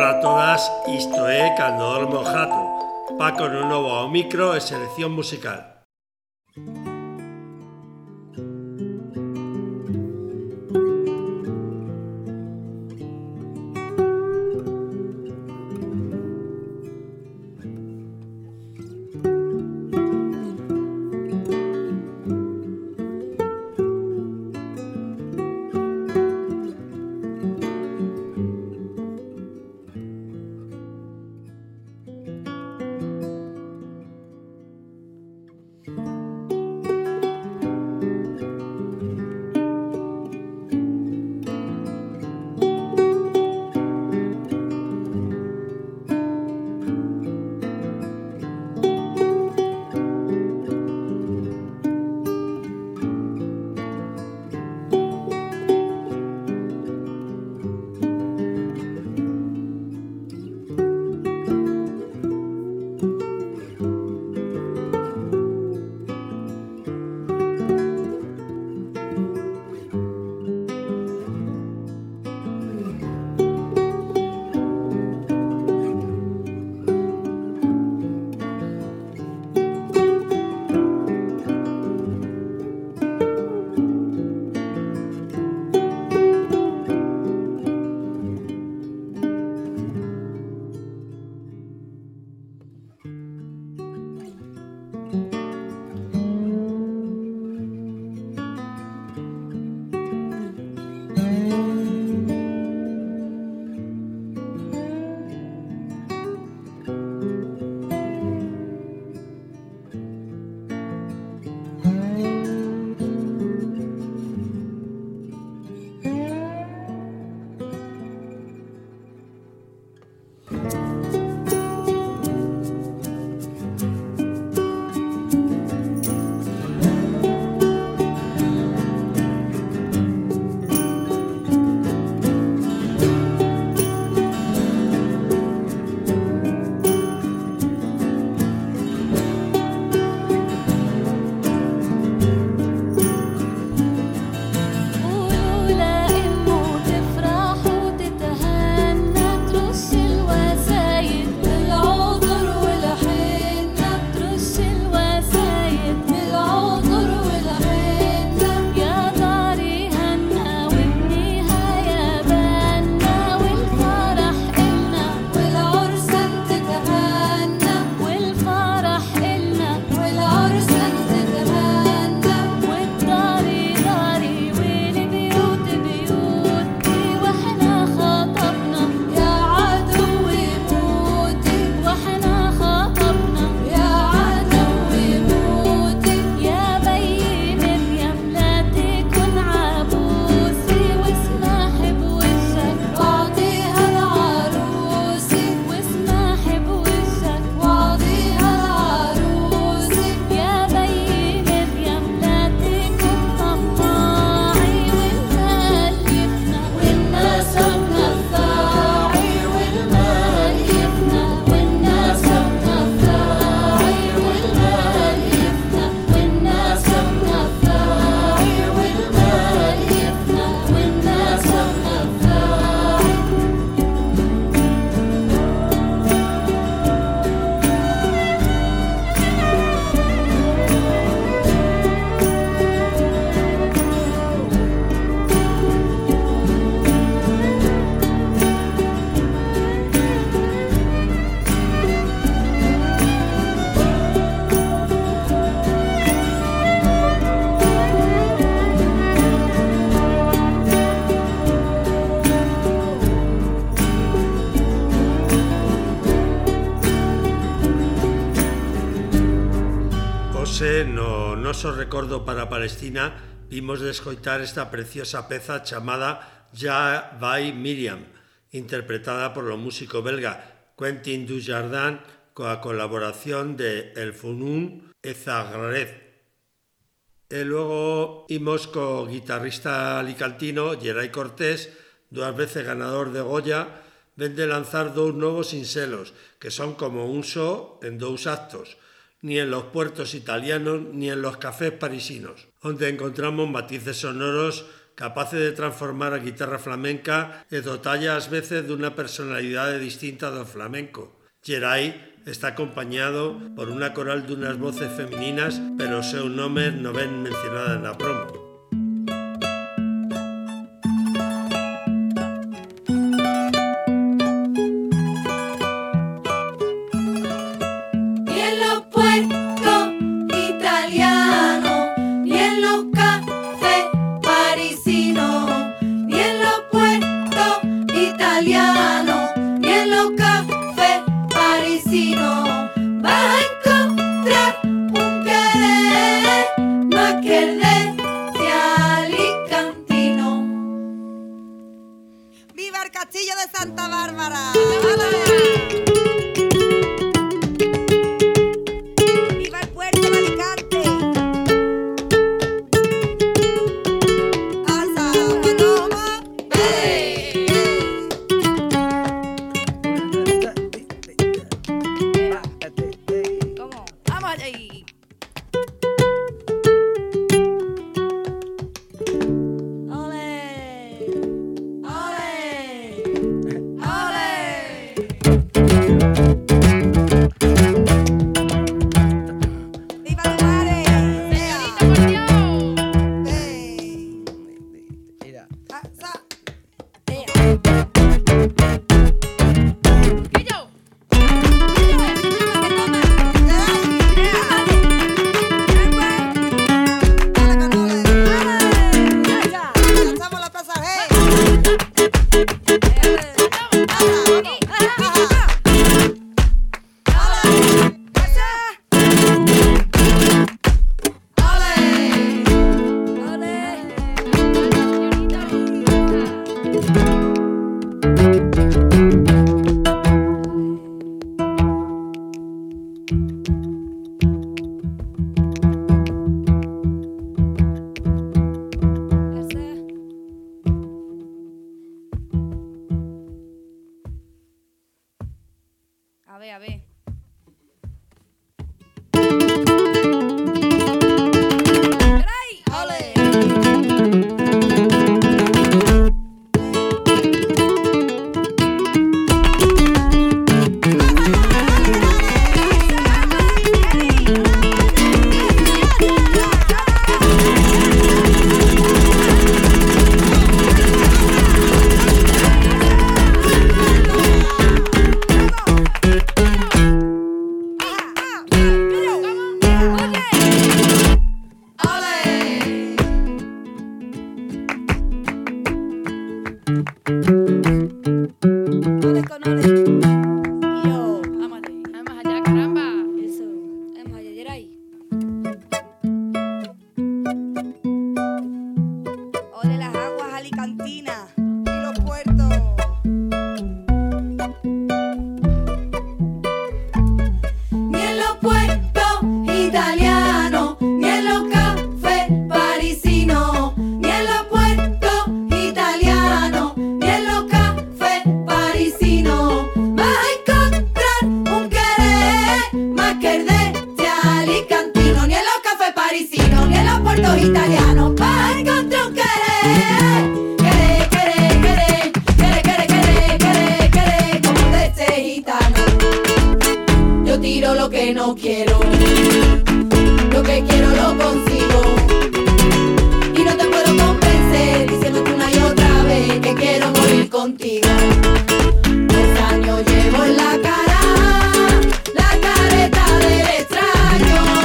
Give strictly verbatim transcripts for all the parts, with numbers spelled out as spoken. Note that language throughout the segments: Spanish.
para todas, isto é Cando Dormo o Jato, Paco no novo ao micro e selección musical. No noso recordo para Palestina vimos de escoitar esta preciosa peza chamada Ja vai Miriam, interpretada por o músico belga Quentin Dujardin coa colaboración de El Founoun e Zagreb. E logo imos co guitarrista alicantino Gerai Cortés, dúas veces ganador de Goya, ven de lanzar dous novos sinxelos que son como un só en dous actos, ni en los puertos italianos ni en los cafés parisinos, donde encontramos matices sonoros capaces de transformar a guitarra flamenca e dotalla ás veces dunha personalidade distinta do flamenco. Gerai está acompañado por unha coral dunhas voces femininas, pero o seu nome non ven mencionada na promo.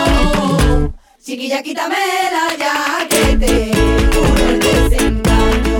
Chiquilla, quítamela ya que te juro el desengaño.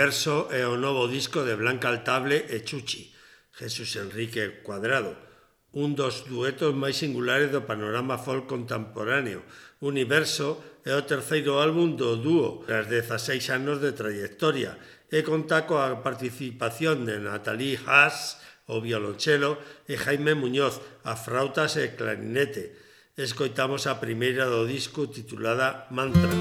Universo é o novo disco de Blanca Altable e Chuchi, Jesús Enrique Cuadrado, un dos duetos máis singulares do panorama folk contemporáneo. Universo é o terceiro álbum do dúo tras dezaseis anos de trayectoria e conta coa participación de Nathalie Haas, o violonchelo, e Jaime Muñoz, a frautas e clarinete. Escoitamos a primeira do disco titulada Mantra.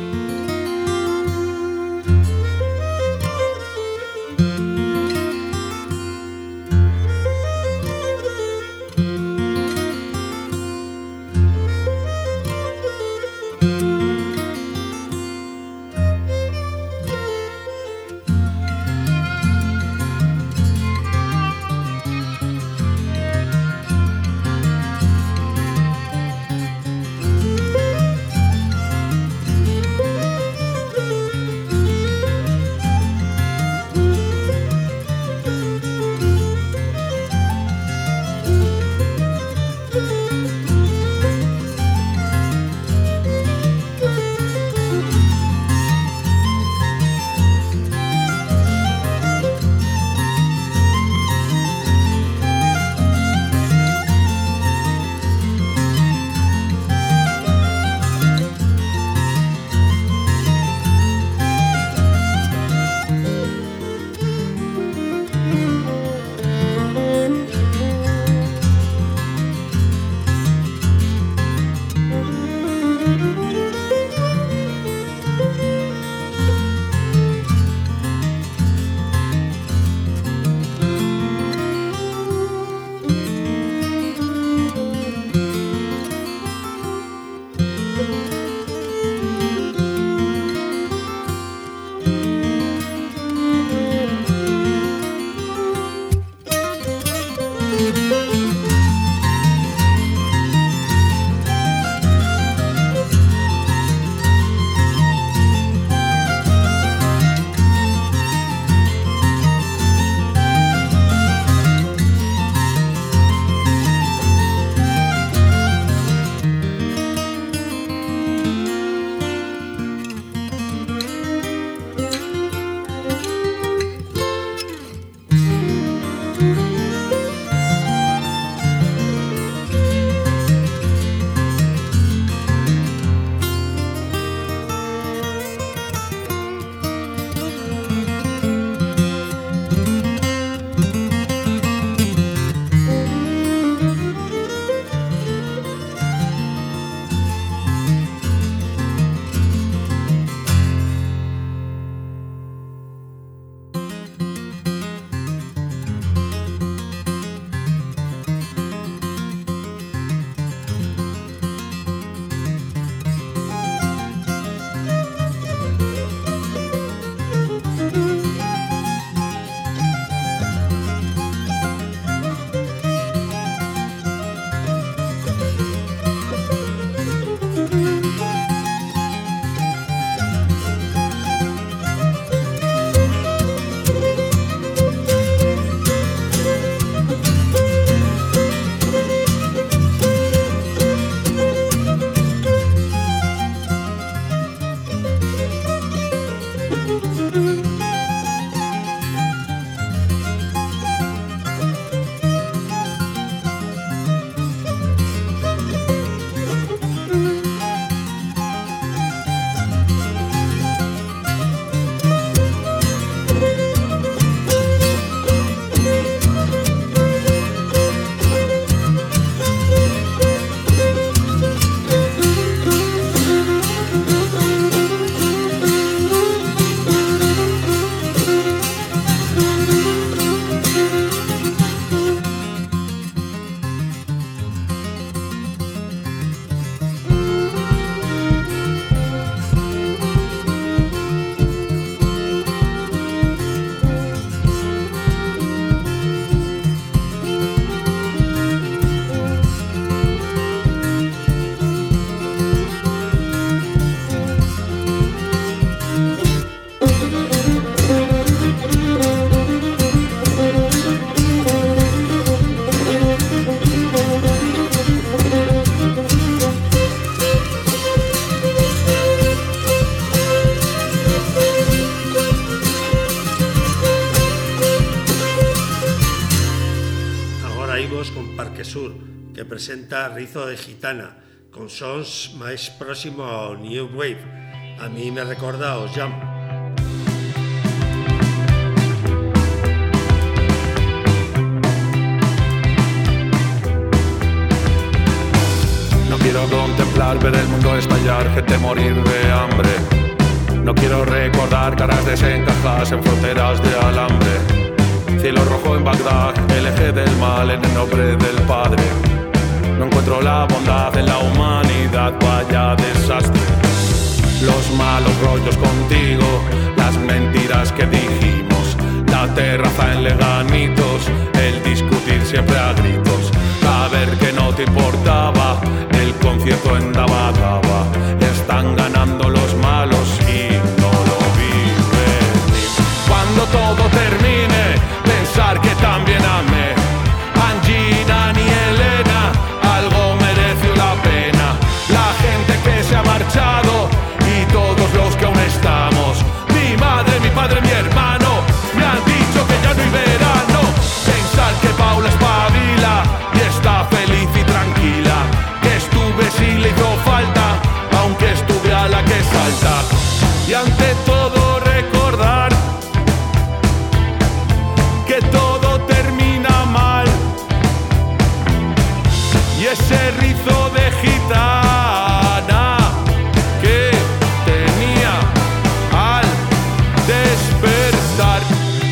traímos con Parque Sur, que presenta Rizo de Gitana, con sons máis próximo ao New Wave. A mí me recorda ao Jam. No quiero contemplar, ver el mundo estallar, gente morir de hambre. No quiero recordar caras desencajadas en fronteras de alambre. Cielo rojo en Bagdad, el eje del mal en el nombre del Padre. No encuentro la bondad en la humanidad, vaya desastre. Los malos rollos contigo, las mentiras que dijimos, la terraza en Leganitos, el discutir siempre a gritos, saber que no te importaba, el concierto en Daba Daba. Están ganando los malos y no lo vi venir. Cuando todo termine, pensar que también amé. Angina ni Elena, algo mereció la pena. La gente que se ha marchado y todos los que aún estamos. Mi madre, mi padre, mi hermano, me han dicho que ya no hay verano. Pensar que Paula espabila y está feliz y tranquila. Que estuve si le hizo falta, aunque estuve a la que salta. Y ante todo recordar que todo termina mal. Y ese rizo de gitana que tenía al despertar.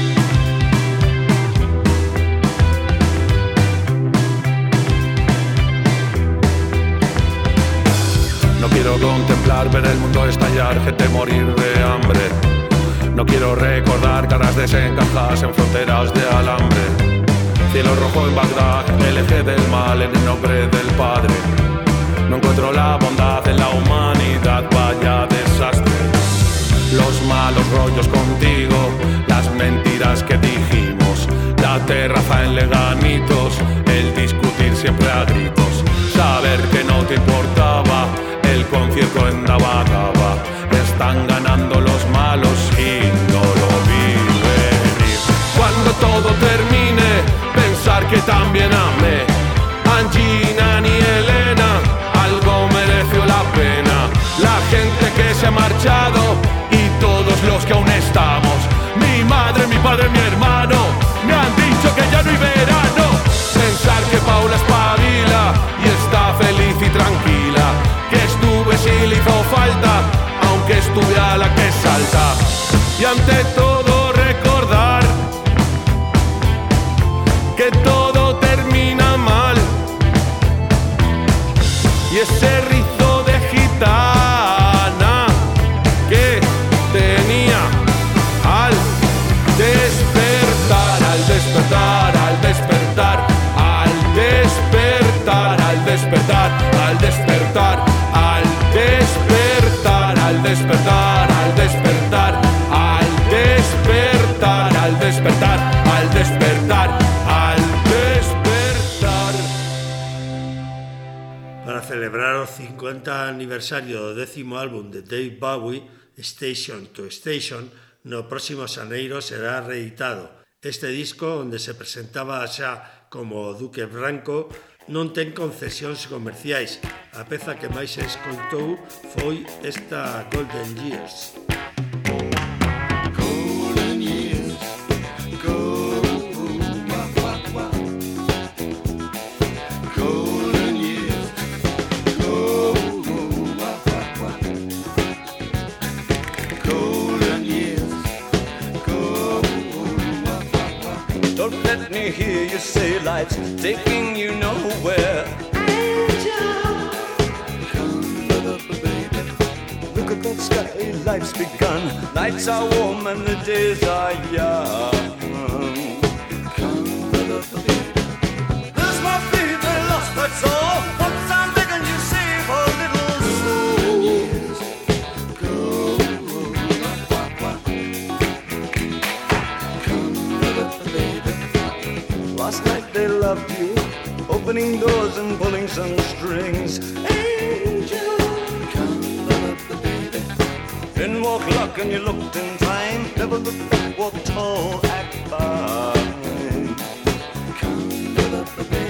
No quiero contemplar, ver el mundo estallar, gente morir de hambre. No quiero recordar caras desencajadas en fronteras de alambre. Cielo rojo en Bagdad, el eje del mal en el nombre del Padre. No encuentro la bondad en la humanidad, vaya desastre. Los malos rollos contigo, las mentiras que dijimos, la terraza en Leganitos, el discutir siempre a gritos, saber que no te importaba, el concierto en Daba Daba. Están ganando los malos y no lo vi venir. Cuando todo termine, pensar que también amé. Angina ni Elena, algo mereció la pena. La gente que se ha marchado y todos los que aún estamos. Mi madre, mi padre, mi hermano, me han dicho que ya no hay verano. Pensar que Paula espabila y está feliz y tranquila. Que estuve si le hizo falta, aunque estuve a la que salta. Y ante todo recordar que todo termina mal. Y ese rizo de gitana que tenía al despertar, al despertar, al despertar, al despertar, al despertar, al despertar, al despertar, al despertar, al despertar, al despertar, al despertar, al despertar, al despertar. Para celebrar o cincuenta aniversario do décimo álbum de Dave Bowie, Station to Station, no próximo xaneiro será reeditado. Este disco, onde se presentaba xa como Duque Branco, non ten concesións comerciais. A peza que máis se escoitou foi esta Golden Years. Golden years, go, wah, wah, wah. Golden years, go, wah, wah, wah. Golden years, go, wah, wah, wah. Don't let me hear you say life's taking you nowhere. Angel, come up, baby. Look at that sky, life's begun. Nights are warm and the days are young. Come up, baby. There's my feet, they're lost, that's all. Once I'm begging you, save a little soul. Years, go, wah, wah, wah. Come up, baby. Last night they loved you, opening doors and pulling some strings. Angel, come up, baby. Then walk luck and you looked in time. Never looked back, walk tall, act fine. Come up, baby.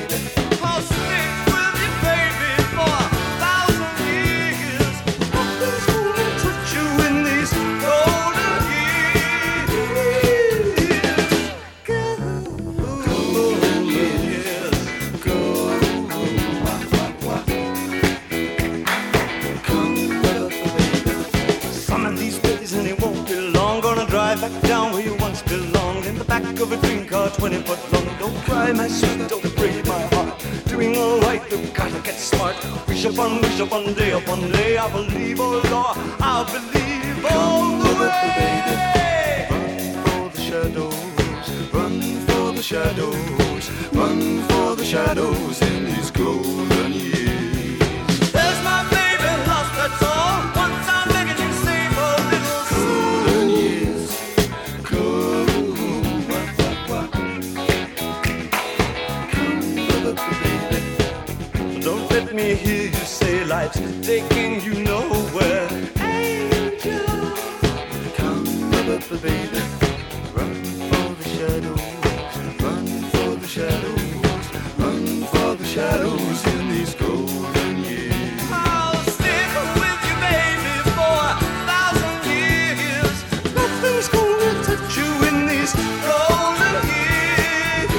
my, my sweet, don't break my heart. Doing all right, you've gotta get smart. Wish upon, wish upon, day upon day. I believe, oh Lord, I believe all the way. Run for the shadows, run for the shadows, run for the shadows in these golden years. There's my baby lost, that's all. Once I'm begging you, save a little golden years. Come, wah, wah, wah. Come, baby. Don't let me hear you say life's taking you nowhere. Angel, come, baby. Run for the shadows, run for the shadows, run for the shadows in these golden years. I'll stick with you, baby, for a thousand years. Nothing's gonna touch you in these golden years.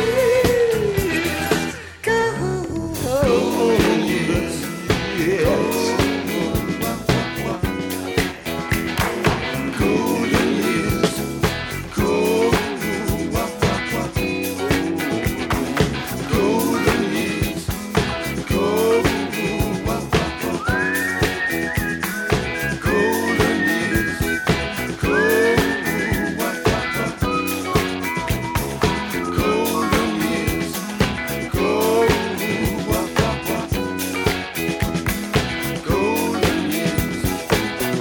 Golden years, yes. Golden years, golden, golden years, golden, golden years, golden, golden years, golden years,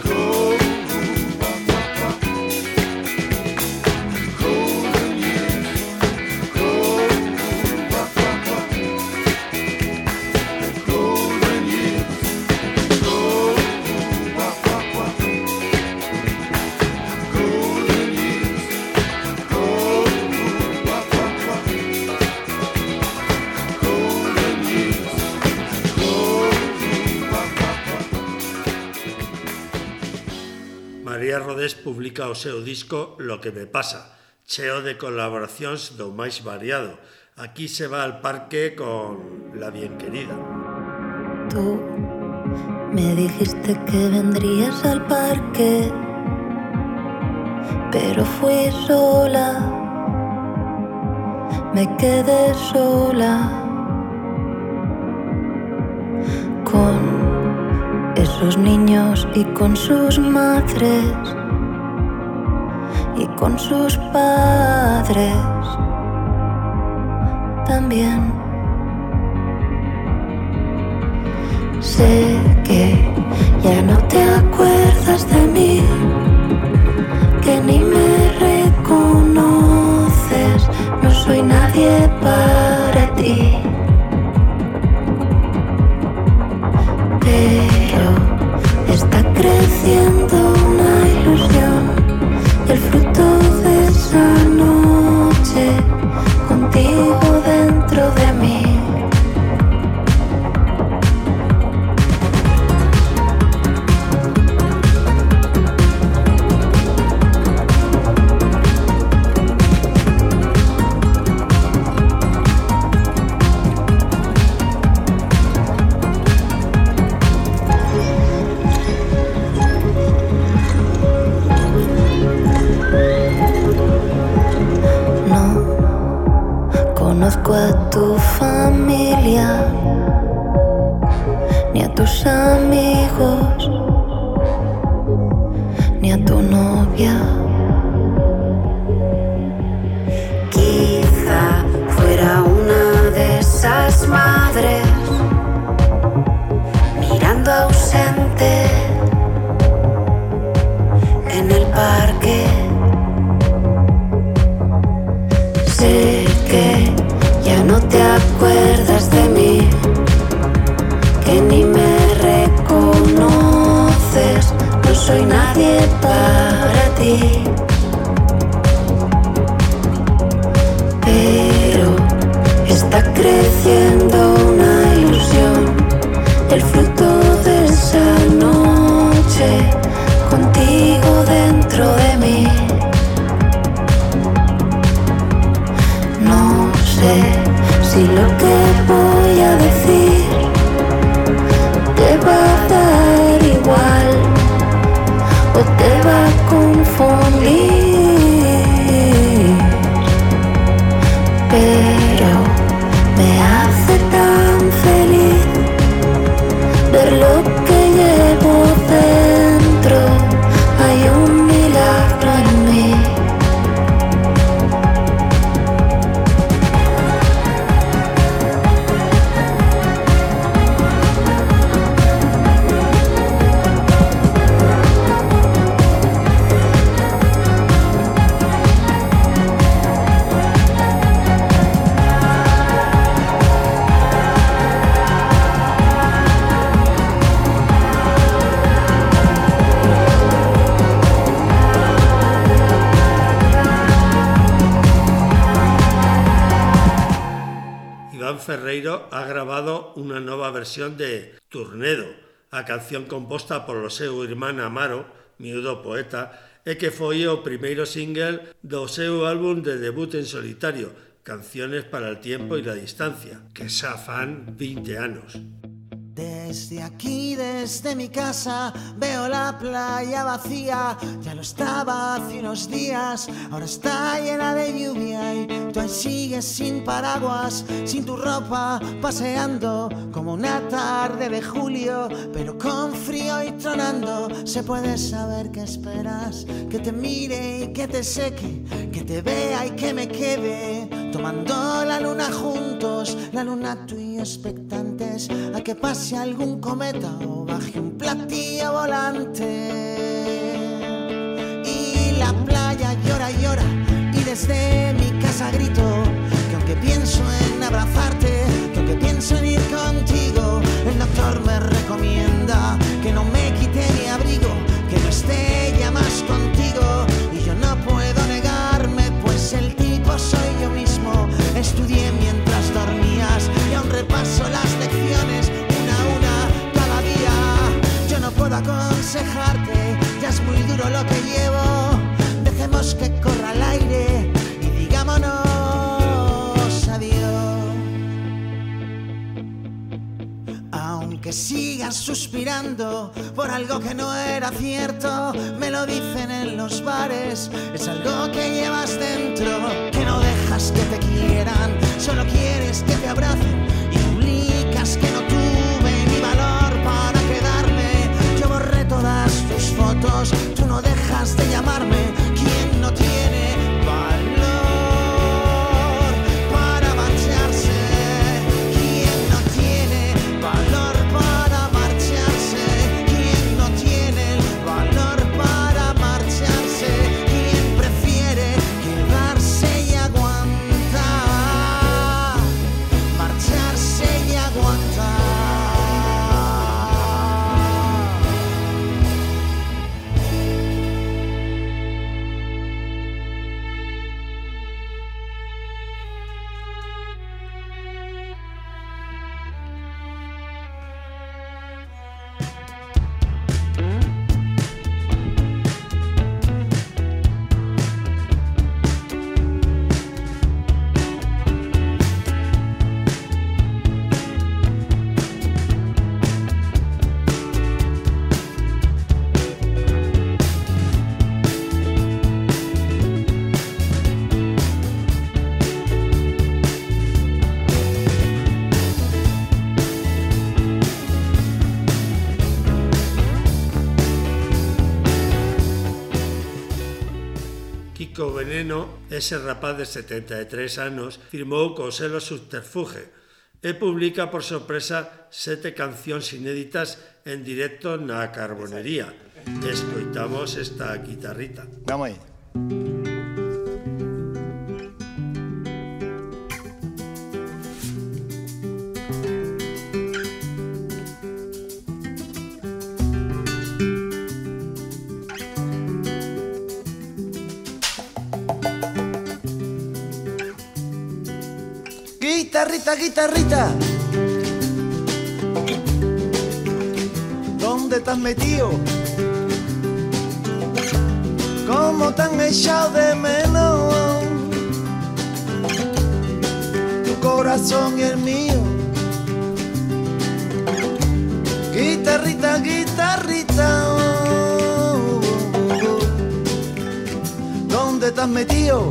María Rodés publica o seu disco Lo que me pasa, cheo de colaboracións do máis variado. Aquí se va al parque con La bien querida. Tú me dijiste que vendrías al parque, pero fui sola, me quedé sola con esos niños y con sus madres y con sus padres también. Sé que ya no te acuerdas de mí, que ni me reconoces, no soy nadie para ti. Pero está creciendo una ilusión, el fruto de esa noche contigo dentro de mí. Conozco a tu familia, ni a tus amigos, ni a tu novia. Quizá fuera una de esas madres mirando ausente en el parque. Sé que ya no te acuerdas de mí, que ni me reconoces, no soy nadie para ti. Pero está creciendo una ilusión, el fruto de esa noche contigo dentro de mí. No sé si lo que voy a decir te va a dar igual o te va a confundir, pero Ferreiro ha grabado una nova versión de Tornado, a canción composta polo seu irmán Amaro, miúdo poeta, e que foi o primeiro single do seu álbum de debut en solitario, Canciones para el tiempo y la distancia, que xa fan vinte anos. Desde aquí, desde mi casa, veo la playa vacía. Ya lo estaba hace unos días, ahora está llena de lluvia y tú ahí sigues sin paraguas, sin tu ropa, paseando como una tarde de julio, pero con frío y tronando. Se puede saber qué esperas, que te mire y que te seque, que te vea y que me quede, tomando la luna juntos, la luna tú y yo expectantes a que pase algún cometa o baje un platillo volante. Y la playa llora y llora y desde mi casa grito que aunque pienso en abrazarte, que aunque pienso en ir contigo, el doctor me recomienda que no me quite mi abrigo, que no esté ya más contigo. Y yo no puedo negarme, pues el tipo soy yo mismo. Estudié mientras dormías y aún repaso las lecciones una a una cada día. Yo no puedo aconsejarte, ya es muy duro lo que llevo. Dejemos que corra el aire y digámonos adiós. Aunque sigas suspirando por algo que no era cierto, me lo dicen en los bares, es algo que llevas dentro, que no dejas que te quieran, solo quieres que te abracen y publicas que no tuve ni valor para quedarme. Yo borré todas tus fotos, tú no dejas de llamarme. ¿Quién no tiene valor para marcharse? ¿Quién no tiene valor para marcharse? ¿Quién no tiene el valor para marcharse? ¿Quién prefiere quedarse y aguantar? Marcharse y aguantar. Kiko Veneno, ese rapaz de setenta e tres anos, firmou co selo Subterfuge e publica por sorpresa sete cancións inéditas en directo na Carbonería. Escoitamos esta guitarrita. Vamos aí. Guitarrita, guitarrita, ¿dónde te has metido? ¿Cómo te han echado de menos? Tu corazón y el mío. Guitarrita, guitarrita, ¿dónde te has metido?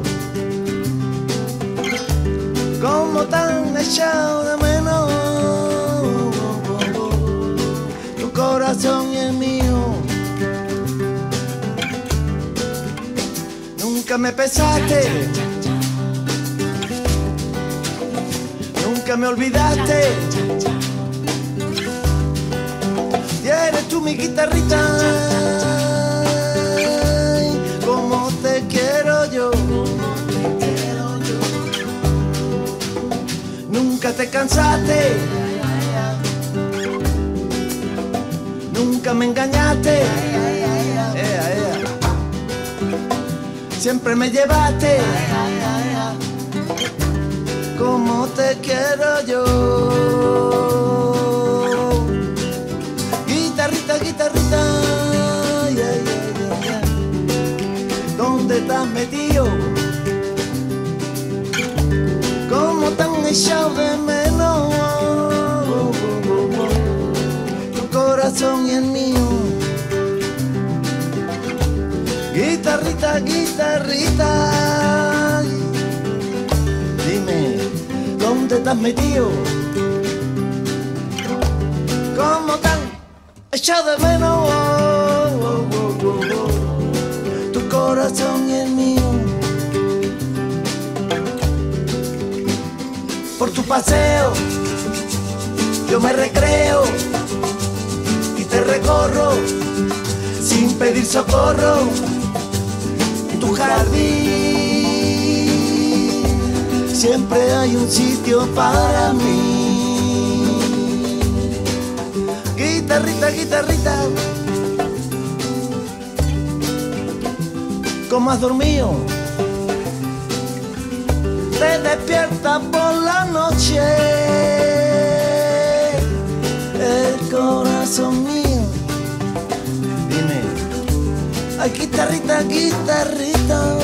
¿Cómo te han echado de menos? Tu corazón y el mío. Nunca me pesaste, nunca me olvidaste. Y eres tú mi guitarrita, como te quiero yo. Nunca te cansaste, nunca me engañaste, ea, ea. Siempre me llevaste como te quiero yo. Guitarrita, guitarrita, yeah, yeah, yeah, yeah. ¿Dónde estás metido? ¿Cómo te han echado de menos? Tu corazón y el mío. Guitarrita, guitarrita, dime, ¿dónde te has metido? ¿Cómo te han echado de menos? Oh, oh, oh, oh, oh. Tu corazón y el mío. Por tu paseo yo me recreo y te recorro sin pedir socorro. Tu jardín siempre hay un sitio para mí. Guitarrita, guitarrita, ¿cómo has dormido? Te despierta por la noche el corazón mío. Dime, ay, guitarrita, guitarrita,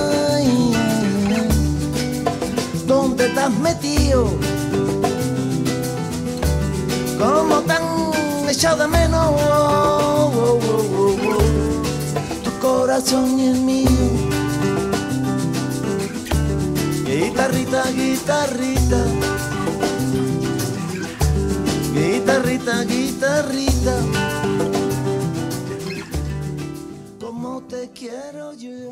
¿dónde te has metido? ¿Cómo te han echado de menos? Oh, oh, oh, oh, oh. Tu corazón y el mío. Guitarrita, guitarrita, guitarrita, guitarrita, como te quiero yo.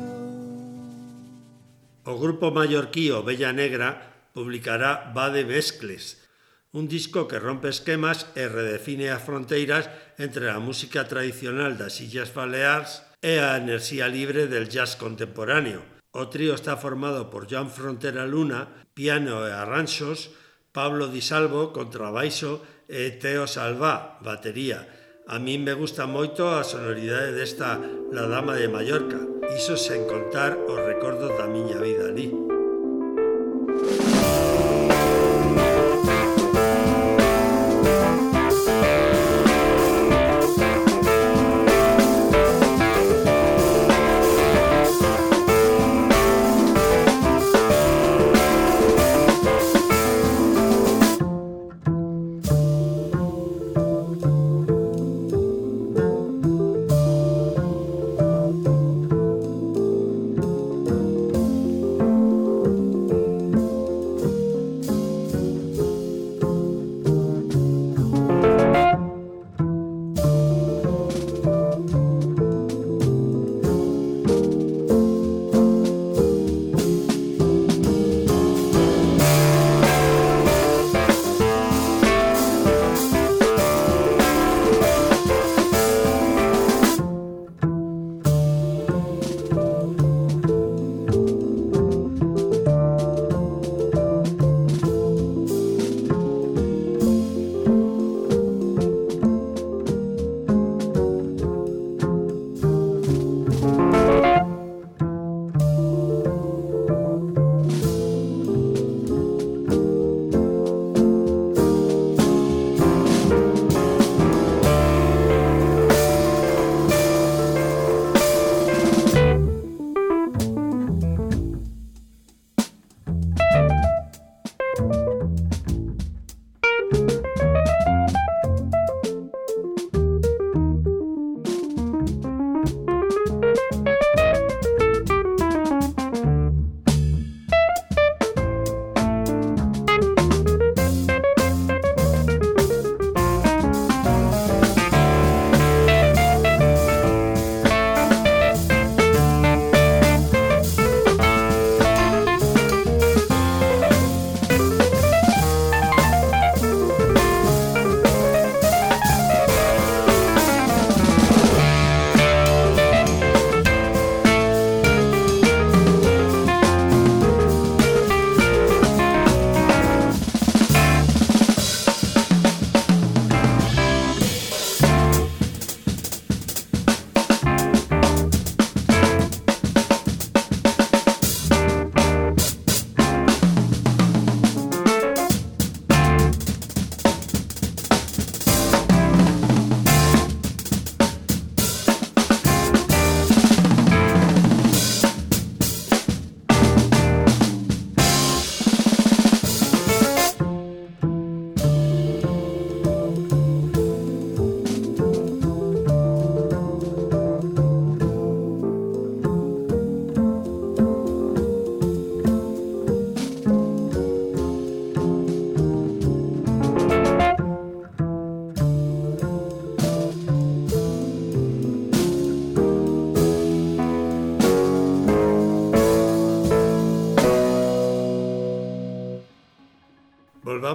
O grupo mallorquío Bella Negra publicará Va de Mescles, un disco que rompe esquemas e redefine as fronteiras entre a música tradicional das Illas Baleares e a enerxía libre del jazz contemporáneo. O trío está formado por Joan Frontera Luna, piano e arranxos, Pablo Di Salvo, contrabaixo e Teo Salvá, batería. A min me gusta moito a sonoridade desta La Dama de Mallorca, iso sen contar os recordos da miña vida ali.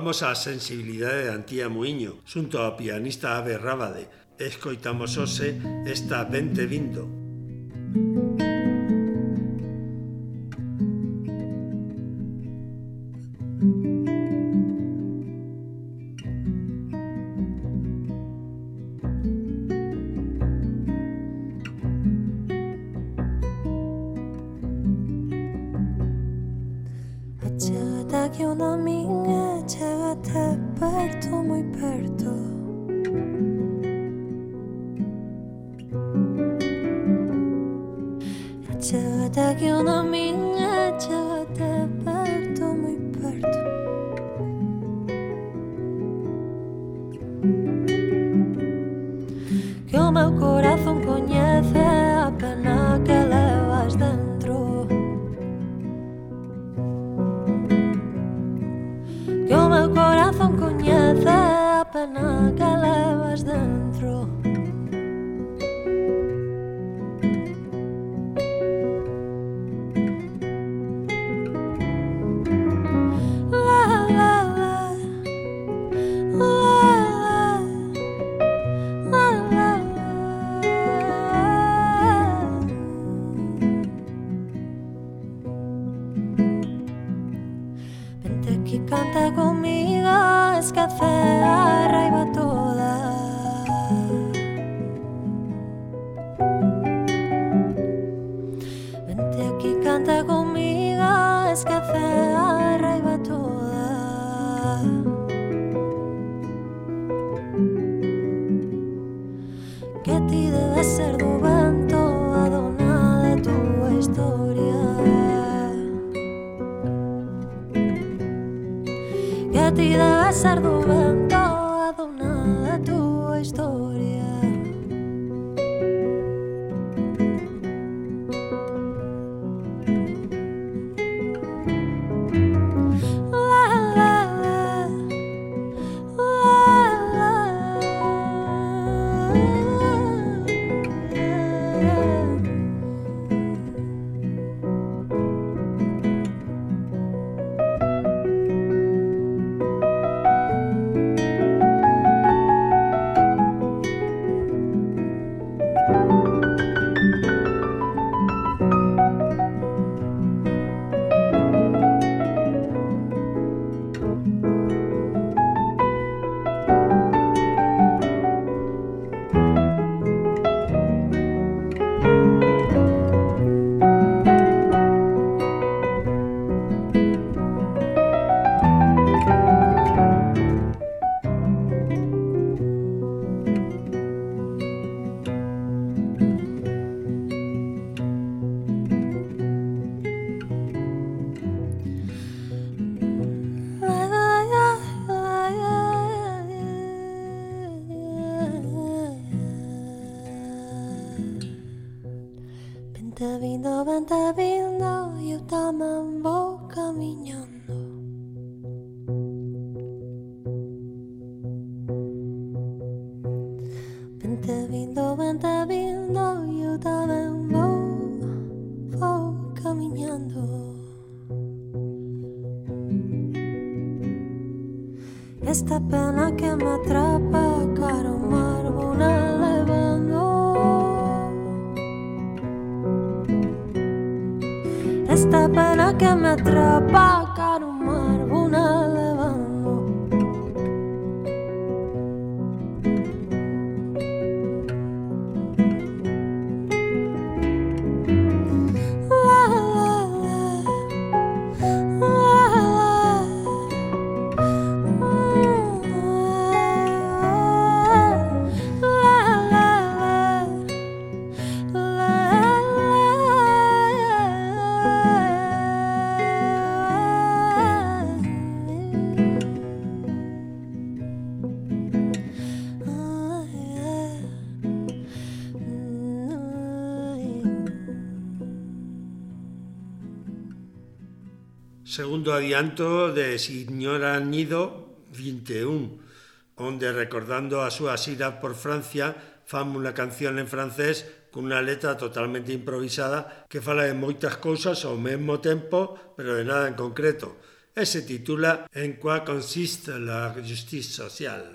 Vamos á sensibilidade de Antía Muiño, xunto ao pianista Ave Rábade. Escoitamos hoxe esta Vente Vindo. Achégate una minha, achégate perto, muy perto. Achégate una minha, achégate perto, muy perto. Que o meu corazón coñece a pena que levas dentro. Que o meu corazón coñece a pena que levas dentro. La, la, la. La, la, la, la. Vente aquí, canta conmigo, esquece a raiva toda. Vente aquí, canta conmigo, esquece a raiva toda. Que ti debe ser do vento a dona de tua historia. Que ti debe ser do vento a dona de tua historia. La, la, la. La, la, Vente vindo, vente vindo, eu tamén vou camiñando. Vente vindo, vente vindo, eu tamén vou, vou camiñando. Esta pena que me atrapa, cara o mar, vou na levando. Esta pena que me atrapa, cara o mar, vou na levando. La, la, la. La, Segundo adianto de Señora Nido vinte e un, onde recordando a súa xira por Francia fan unha canción en francés cunha letra totalmente improvisada que fala de moitas cousas ao mesmo tempo, pero de nada en concreto. et se titula En quoi consiste la justice sociale.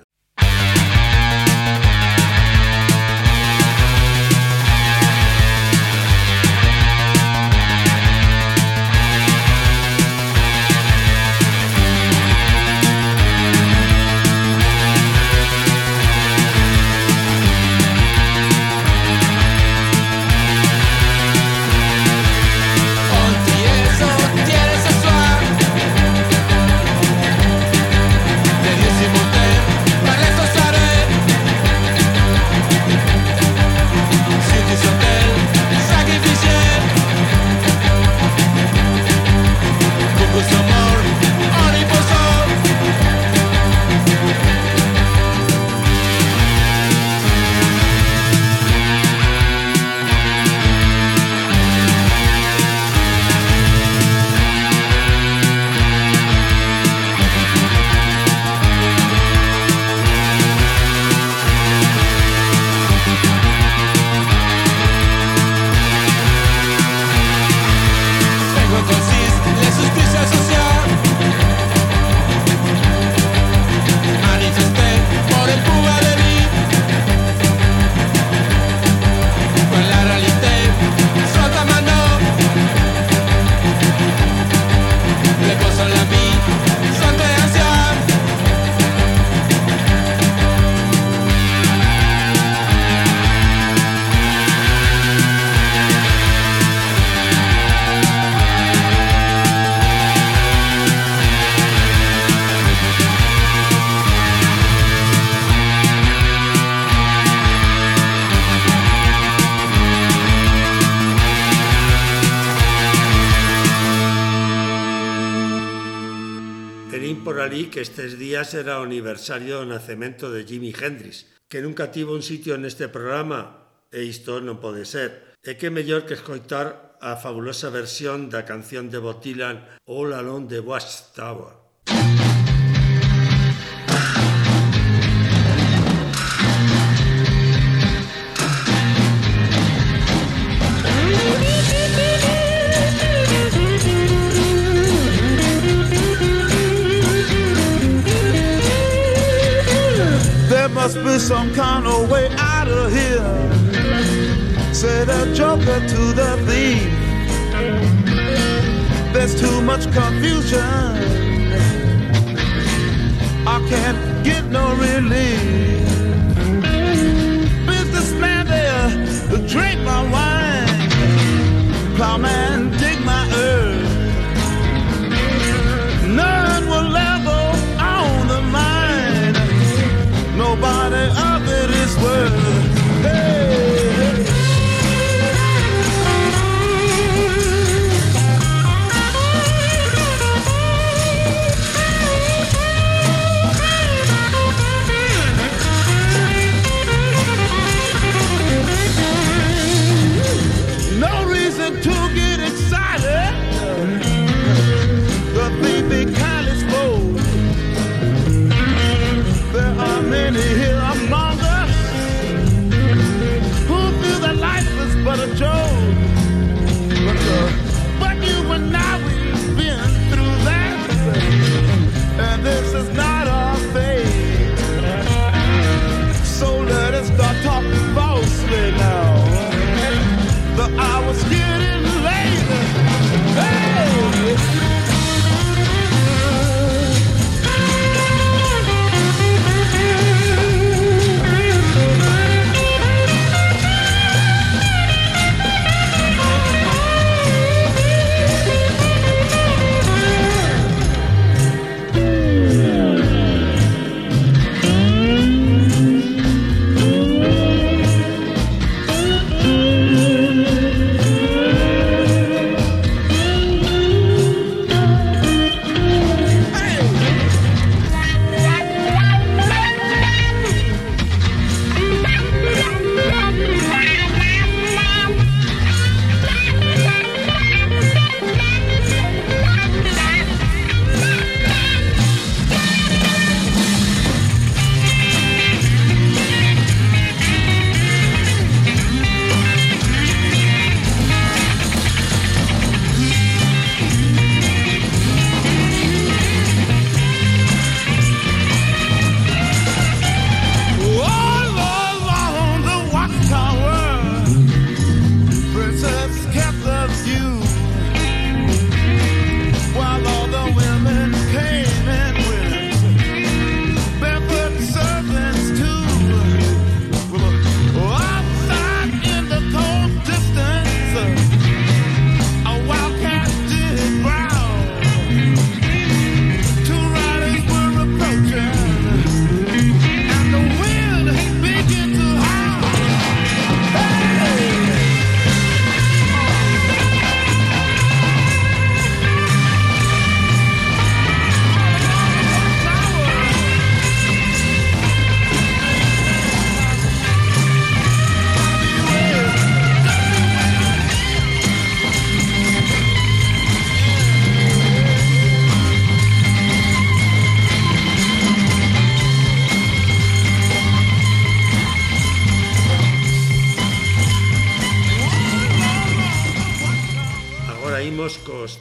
Por alí que estes días era o aniversario do nacemento de Jimi Hendrix, que nunca tivo un sitio neste programa, e isto non pode ser. E que mellor que escoitar a fabulosa versión da canción de Bob Dylan All Along the Watchtower. There must be some kind of way out of here, said the joker to the thief. There's too much confusion, I can't get no relief. Businessman there to drink my wine, plowman dig my earth. None will level on the mine, nobody of it is worth. Hey.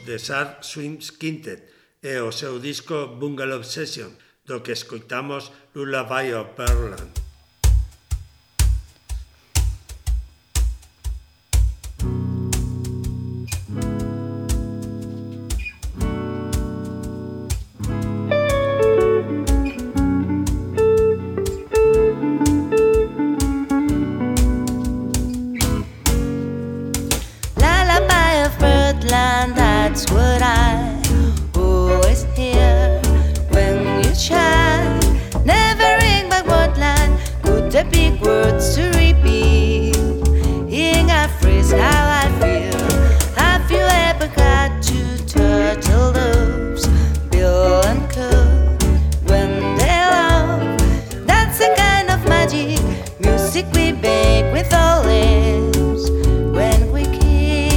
de Sharp Swings Quintet e o seu disco Bungalow Obsession, do que escoitamos Lullaby of Pearland. That's what I always hear when you chant. Never ring back what line, good the big words to repeat. In a phrase how I feel. Have you ever got two turtle doves, Bill and Coo, when they love? That's the kind of magic music we make with our lips when we kiss.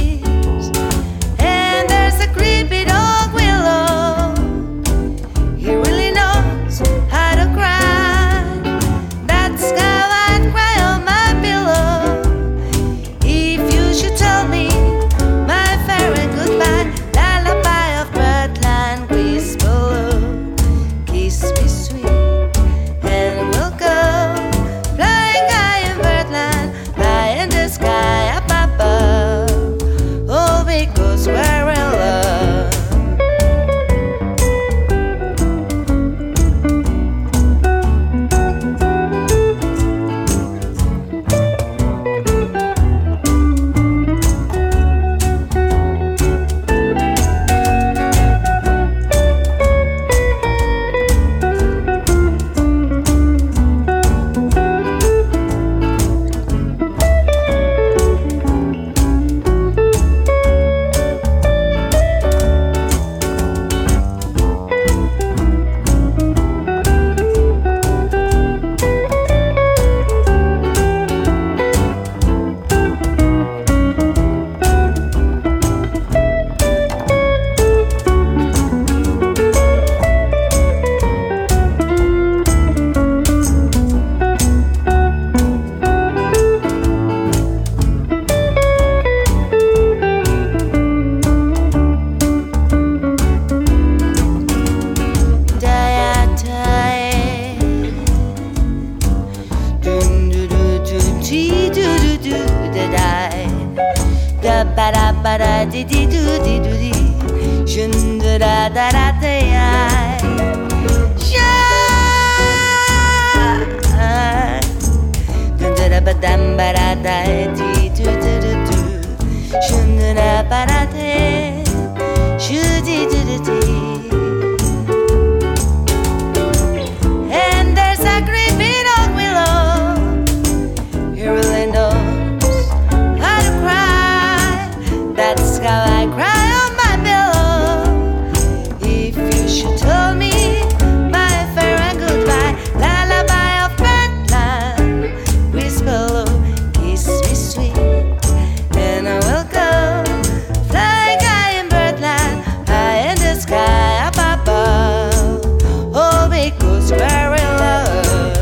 Creepy dog Willow, he really knows how to cry. That's how I'd cry on my pillow. If you should tell me my fairy goodbye, lullaby of birdland, whisper, kiss me sweet, and we'll go flying high in birdland, high in the sky up above. All because we're in love. And there's a creepy dog Willow, he really knows how to cry. That's how I cry on my pillow. If you should tell me my farewell goodbye, lullaby of birdland, whisper, kiss me sweet, and I will go flying high in birdland, high in the sky up above. All because we're in love.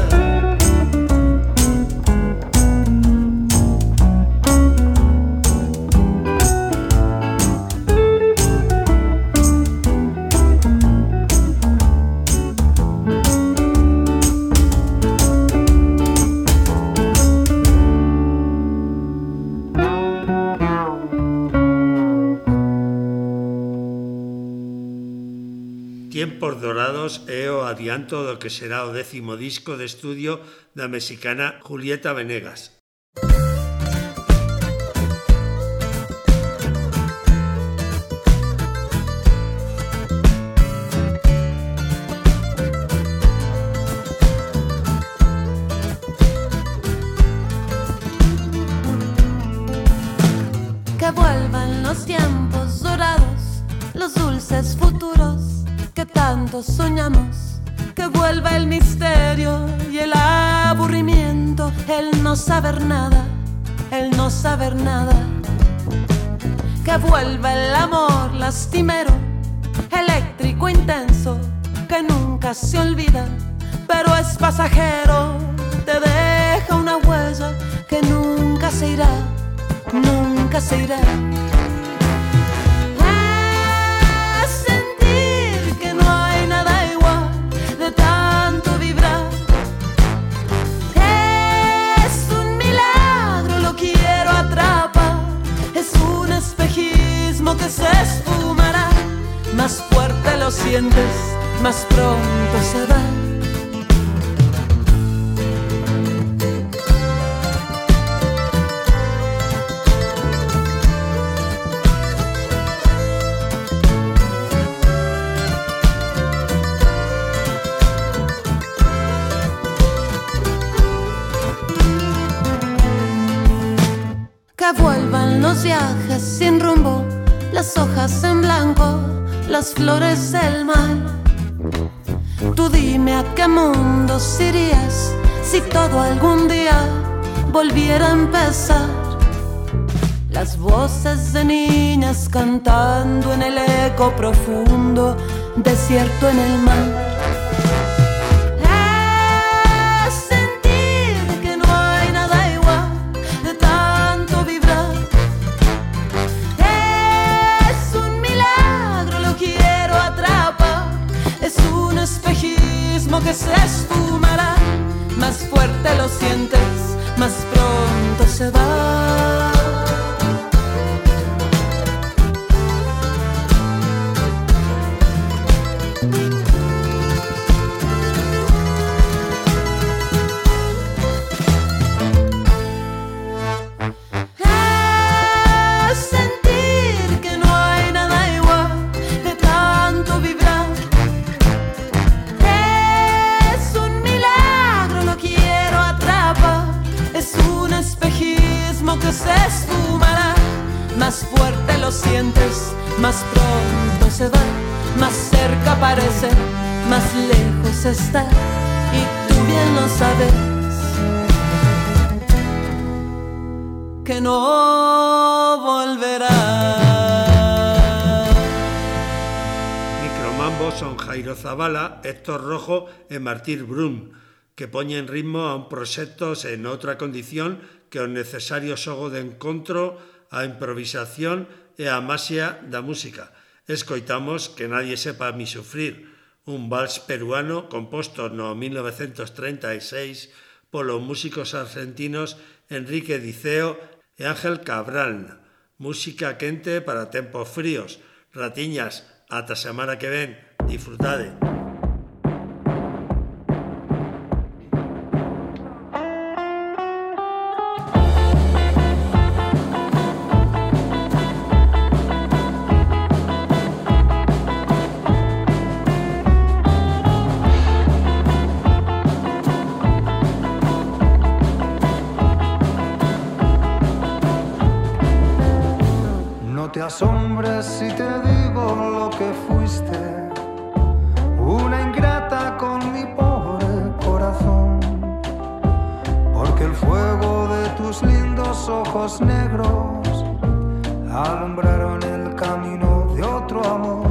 Tiempos dorados é o adianto do que será o décimo disco de estudio da mexicana Julieta Venegas. Que vuelvan los tiempos dorados, los dulces futuros que tanto soñamos, que vuelva el misterio y el aburrimiento, el no saber nada, el no saber nada, que vuelva el amor lastimero, eléctrico intenso, que nunca se olvida, pero es pasajero, te deja una huella que nunca se irá, nunca se irá. Ah, sientes, más pronto se va. Que vuelvan los viajes sin rumbo, las hojas en blanco, las flores del mar. Tú dime a qué mundos irías si todo algún día volviera a empezar. Las voces de niñas cantando en el eco profundo, desierto en el mar. Que se esfumará, más fuerte lo sientes, más pronto se va. Que se esfumará, más fuerte lo sientes, más pronto se va, más cerca parece, más lejos está, y tú bien lo sabes, que no volverá. Micromambo son Jairo Zavala, Héctor Rojo e Martín Brun, que poñen ritmo a un proxecto en outra condición que o necesario xogo de encontro, a improvisación e a maxia da música. Escoitamos Que nadie sepa mi sufrir, un vals peruano composto no mil novecentos treinta e seis polos músicos argentinos Enrique Diceo e Ángel Cabral. Música quente para tempos fríos. Ratiñas, ata semana que ven, disfrutade. te asombres si te digo lo que fuiste, una ingrata con mi pobre corazón, porque el fuego de tus lindos ojos negros alumbraron el camino de otro amor,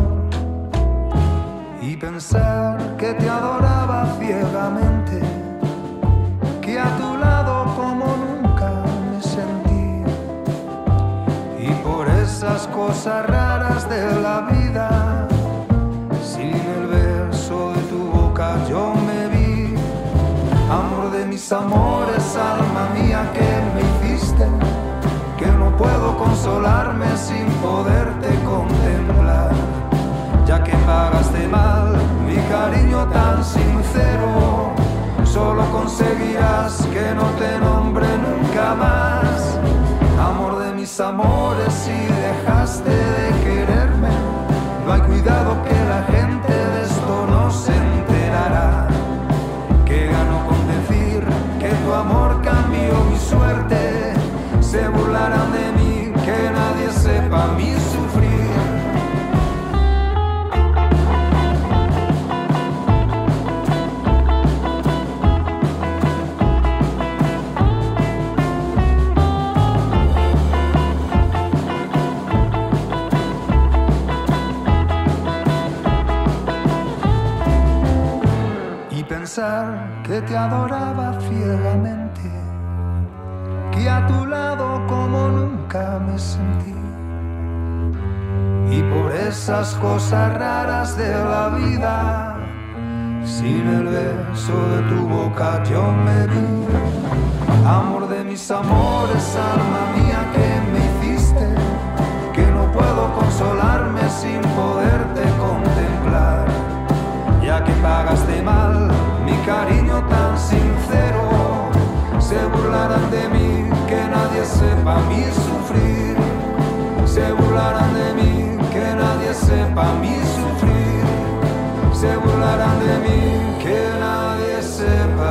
y pensar que te adoraba ciegamente, que a tu lado como nunca me sentí, y por esas cosas raras de la vida, sin el beso de tu boca yo me vi. Amor de mis amores, alma mía, que me hiciste, que no puedo consolarme sin poderte contemplar, ya que pagaste mal mi cariño tan sincero, solo conseguirás que no te nombre nunca más. Amor de mis amores, si dejaste de quererme, no hay cuidado que la gente de esto no se enterará, que gano con decir que tu amor cambió mi suerte. Se burlarán de mí, que nadie sepa mi sufrir. Y pensar que te adoraba ciegamente, que a tu lado como nunca me sentí, y por esas cosas raras de la vida, sin el beso de tu boca yo me vi. Amor de mis amores, alma mía, que me hiciste, que no puedo consolarme sin poderte contemplar, niño tan sincero. Se burlarán de mí, que nadie sepa mi sufrir. Se burlarán de mí, que nadie sepa mi sufrir. Se burlarán de mí, que nadie sepa